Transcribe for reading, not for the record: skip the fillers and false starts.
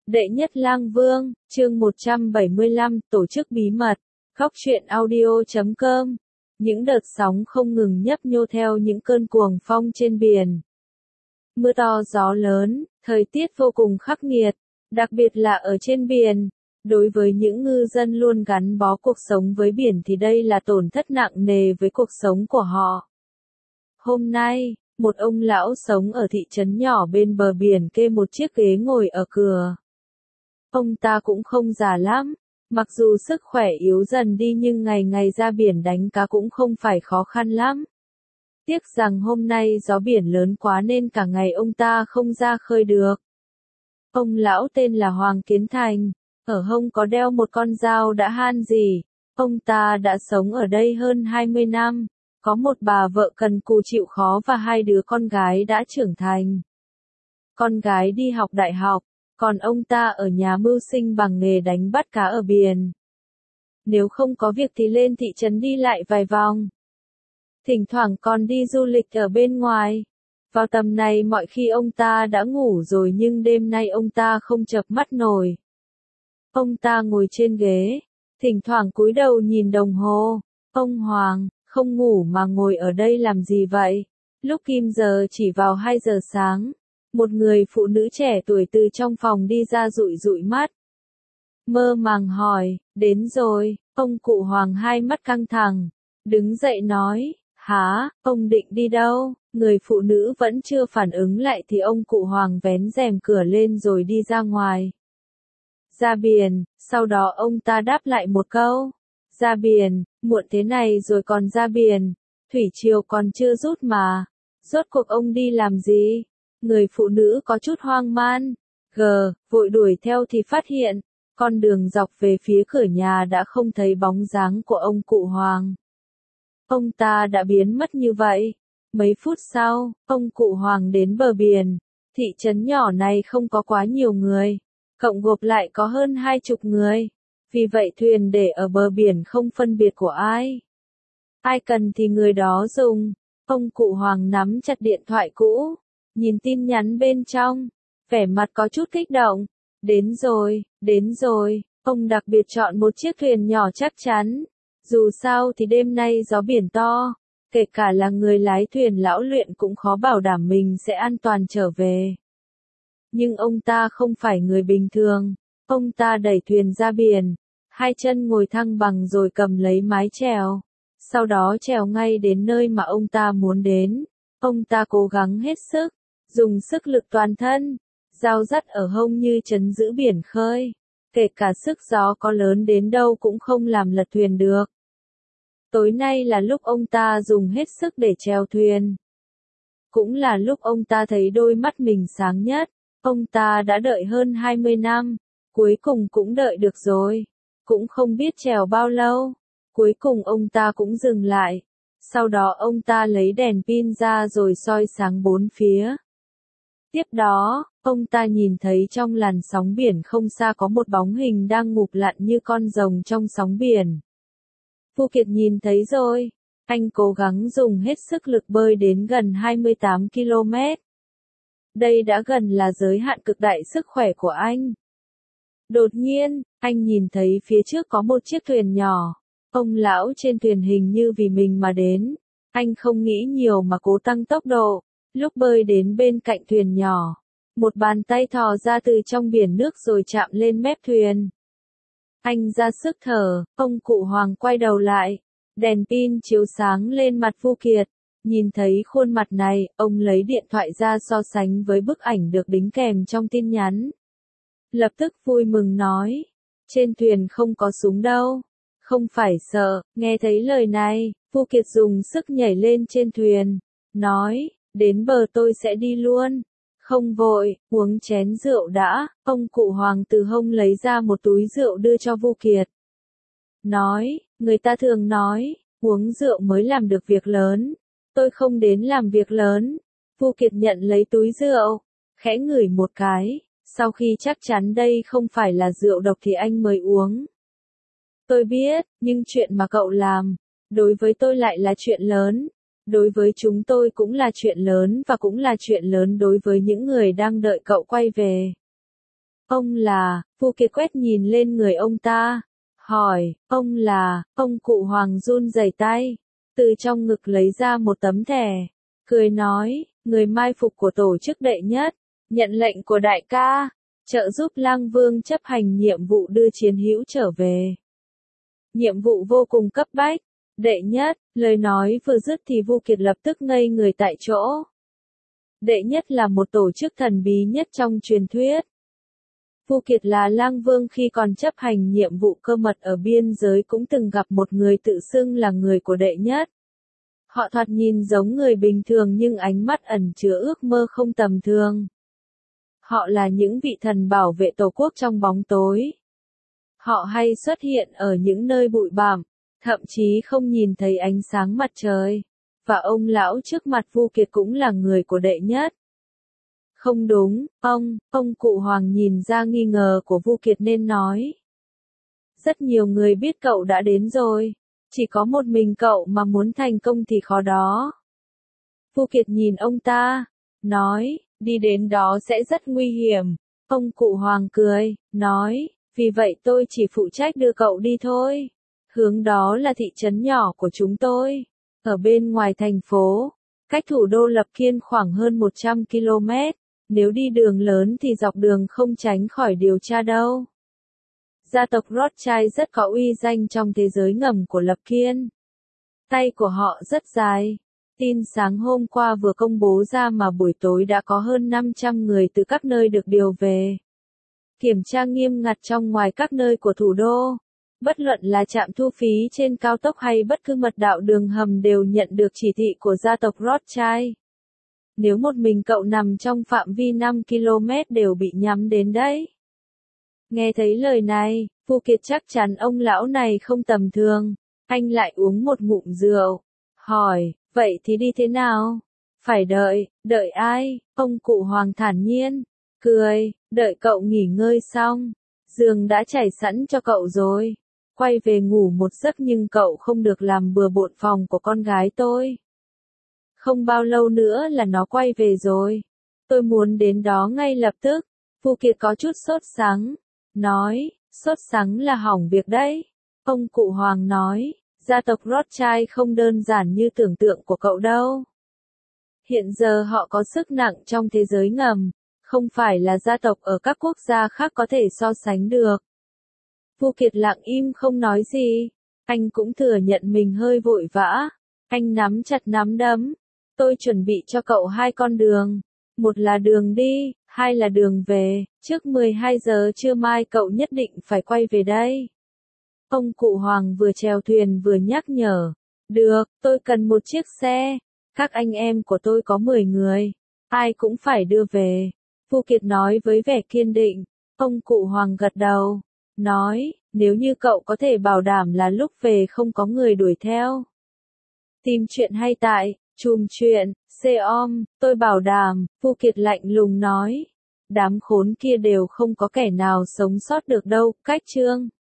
Đệ nhất lang vương, chương 175, tổ chức bí mật, Góc truyện audio.com. Những đợt sóng không ngừng nhấp nhô theo những cơn cuồng phong trên biển. Mưa to gió lớn, thời tiết vô cùng khắc nghiệt, đặc biệt là ở trên biển. Đối với những ngư dân luôn gắn bó cuộc sống với biển thì đây là tổn thất nặng nề với cuộc sống của họ. Hôm nay, một ông lão sống ở thị trấn nhỏ bên bờ biển kê một chiếc ghế ngồi ở cửa. Ông ta cũng không già lắm, mặc dù sức khỏe yếu dần đi nhưng ngày ngày ra biển đánh cá cũng không phải khó khăn lắm. Tiếc rằng hôm nay gió biển lớn quá nên cả ngày ông ta không ra khơi được. Ông lão tên là Hoàng Kiến Thành, ở hông có đeo một con dao đã han rỉ. Ông ta đã sống ở đây hơn 20 năm, có một bà vợ cần cù chịu khó và hai đứa con gái đã trưởng thành. Con gái đi học đại học, còn ông ta ở nhà mưu sinh bằng nghề đánh bắt cá ở biển. Nếu không có việc thì lên thị trấn đi lại vài vòng. Thỉnh thoảng còn đi du lịch ở bên ngoài. Vào tầm này mọi khi ông ta đã ngủ rồi nhưng đêm nay ông ta không chợp mắt nổi. Ông ta ngồi trên ghế, thỉnh thoảng cúi đầu nhìn đồng hồ. Ông Hoàng, không ngủ mà ngồi ở đây làm gì vậy? Lúc kim giờ chỉ vào 2 giờ sáng. Một người phụ nữ trẻ tuổi từ trong phòng đi ra dụi dụi mắt. Mơ màng hỏi, đến rồi, ông cụ Hoàng hai mắt căng thẳng. Đứng dậy nói, hả, ông định đi đâu? Người phụ nữ vẫn chưa phản ứng lại thì ông cụ Hoàng vén rèm cửa lên rồi đi ra ngoài. Ra biển, sau đó ông ta đáp lại một câu. Ra biển, muộn thế này rồi còn ra biển, thủy triều còn chưa rút mà. Rốt cuộc ông đi làm gì? Người phụ nữ có chút hoang man, vội đuổi theo thì phát hiện, con đường dọc về phía cửa nhà đã không thấy bóng dáng của ông cụ Hoàng. Ông ta đã biến mất như vậy. Mấy phút sau, ông cụ Hoàng đến bờ biển. Thị trấn nhỏ này không có quá nhiều người, cộng gộp lại có hơn 20 người. Vì vậy thuyền để ở bờ biển không phân biệt của ai. Ai cần thì người đó dùng. Ông cụ Hoàng nắm chặt điện thoại cũ, nhìn tin nhắn bên trong, vẻ mặt có chút kích động. Đến rồi, ông đặc biệt chọn một chiếc thuyền nhỏ chắc chắn. Dù sao thì đêm nay gió biển to, kể cả là người lái thuyền lão luyện cũng khó bảo đảm mình sẽ an toàn trở về. Nhưng ông ta không phải người bình thường, ông ta đẩy thuyền ra biển, hai chân ngồi thăng bằng rồi cầm lấy mái chèo. Sau đó chèo ngay đến nơi mà ông ta muốn đến. Ông ta cố gắng hết sức, dùng sức lực toàn thân, dao dắt ở hông như trấn giữ biển khơi. Kể cả sức gió có lớn đến đâu cũng không làm lật thuyền được. Tối nay là lúc ông ta dùng hết sức để chèo thuyền. Cũng là lúc ông ta thấy đôi mắt mình sáng nhất. Ông ta đã đợi hơn 20 năm, cuối cùng cũng đợi được rồi. Cũng không biết chèo bao lâu. Cuối cùng ông ta cũng dừng lại. Sau đó ông ta lấy đèn pin ra rồi soi sáng bốn phía. Tiếp đó, ông ta nhìn thấy trong làn sóng biển không xa có một bóng hình đang ngụp lặn như con rồng trong sóng biển. Vu Kiệt nhìn thấy rồi. Anh cố gắng dùng hết sức lực bơi đến gần 28 km. Đây đã gần là giới hạn cực đại sức khỏe của anh. Đột nhiên, anh nhìn thấy phía trước có một chiếc thuyền nhỏ. Ông lão trên thuyền hình như vì mình mà đến. Anh không nghĩ nhiều mà cố tăng tốc độ. Lúc bơi đến bên cạnh thuyền nhỏ, một bàn tay thò ra từ trong biển nước rồi chạm lên mép thuyền. Anh ra sức thở, ông cụ Hoàng quay đầu lại. Đèn pin chiếu sáng lên mặt Vu Kiệt. Nhìn thấy khuôn mặt này, ông lấy điện thoại ra so sánh với bức ảnh được đính kèm trong tin nhắn. Lập tức vui mừng nói, trên thuyền không có súng đâu. Không phải sợ. Nghe thấy lời này, Vu Kiệt dùng sức nhảy lên trên thuyền, nói, đến bờ tôi sẽ đi luôn. Không vội, uống chén rượu đã. Ông cụ Hoàng từ hông lấy ra một túi rượu đưa cho Vu Kiệt. Nói, người ta thường nói, uống rượu mới làm được việc lớn. Tôi không đến làm việc lớn. Vu Kiệt nhận lấy túi rượu, khẽ ngửi một cái. Sau khi chắc chắn đây không phải là rượu độc thì anh mới uống. Tôi biết, nhưng chuyện mà cậu làm, đối với tôi lại là chuyện lớn. Đối với chúng tôi cũng là chuyện lớn và cũng là chuyện lớn đối với những người đang đợi cậu quay về. ông là, Vu Kiệt quét nhìn lên người ông ta, hỏi, ông là, ông cụ Hoàng run rẩy tay, từ trong ngực lấy ra một tấm thẻ, cười nói, người mai phục của tổ chức đệ nhất, nhận lệnh của đại ca, trợ giúp Lang Vương chấp hành nhiệm vụ đưa chiến hữu trở về. Nhiệm vụ vô cùng cấp bách, đệ nhất, lời nói vừa dứt thì Vu Kiệt lập tức ngây người tại chỗ. Đệ nhất là một tổ chức thần bí nhất trong truyền thuyết. Vu Kiệt là Lang Vương khi còn chấp hành nhiệm vụ cơ mật ở biên giới cũng từng gặp một người tự xưng là người của đệ nhất. Họ thoạt nhìn giống người bình thường nhưng ánh mắt ẩn chứa ước mơ không tầm thường. Họ là những vị thần bảo vệ tổ quốc trong bóng tối. Họ hay xuất hiện ở những nơi bụi bặm, thậm chí không nhìn thấy ánh sáng mặt trời. Và ông lão trước mặt Vu Kiệt cũng là người của đệ nhất. Không đúng, ông cụ Hoàng nhìn ra nghi ngờ của Vu Kiệt nên nói. Rất nhiều người biết cậu đã đến rồi, chỉ có một mình cậu mà muốn thành công thì khó đó. Vu Kiệt nhìn ông ta, nói, đi đến đó sẽ rất nguy hiểm. Ông cụ Hoàng cười, nói, vì vậy tôi chỉ phụ trách đưa cậu đi thôi. Hướng đó là thị trấn nhỏ của chúng tôi, ở bên ngoài thành phố, cách thủ đô Lập Kiên khoảng hơn 100 km. Nếu đi đường lớn thì dọc đường không tránh khỏi điều tra đâu. Gia tộc Rothschild rất có uy danh trong thế giới ngầm của Lập Kiên. Tay của họ rất dài. Tin sáng hôm qua vừa công bố ra mà buổi tối đã có hơn 500 người từ các nơi được điều về. Kiểm tra nghiêm ngặt trong ngoài các nơi của thủ đô. Bất luận là trạm thu phí trên cao tốc hay bất cứ mật đạo đường hầm đều nhận được chỉ thị của gia tộc Rothschild. Nếu một mình cậu nằm trong phạm vi 5 km đều bị nhắm đến đấy. Nghe thấy lời này, Vu Kiệt chắc chắn ông lão này không tầm thường. Anh lại uống một ngụm rượu. Hỏi, vậy thì đi thế nào? Phải đợi ai? Ông cụ Hoàng thản nhiên. Cười, đợi cậu nghỉ ngơi xong. Giường đã trải sẵn cho cậu rồi. Quay về ngủ một giấc nhưng cậu không được làm bừa bộn phòng của con gái tôi. Không bao lâu nữa là nó quay về rồi. Tôi muốn đến đó ngay lập tức. Vu Kiệt có chút sốt sắng. Nói, sốt sắng là hỏng việc đấy. Ông cụ Hoàng nói, gia tộc Rothschild không đơn giản như tưởng tượng của cậu đâu. Hiện giờ họ có sức nặng trong thế giới ngầm, không phải là gia tộc ở các quốc gia khác có thể so sánh được. Vu Kiệt lặng im không nói gì. Anh cũng thừa nhận mình hơi vội vã. Anh nắm chặt nắm đấm. Tôi chuẩn bị cho cậu 2 con đường. Một là đường đi, 2 là đường về. Trước 12 giờ trưa mai cậu nhất định phải quay về đây. Ông cụ Hoàng vừa chèo thuyền vừa nhắc nhở. Được, tôi cần một chiếc xe. Các anh em của tôi có 10 người. Ai cũng phải đưa về. Vu Kiệt nói với vẻ kiên định. Ông cụ Hoàng gật đầu. Nói, nếu như cậu có thể bảo đảm là lúc về không có người đuổi theo. Tìm chuyện hay tại, chùm chuyện, xe-om, tôi bảo đảm, Vu Kiệt lạnh lùng nói. Đám khốn kia đều không có kẻ nào sống sót được đâu, cách chương.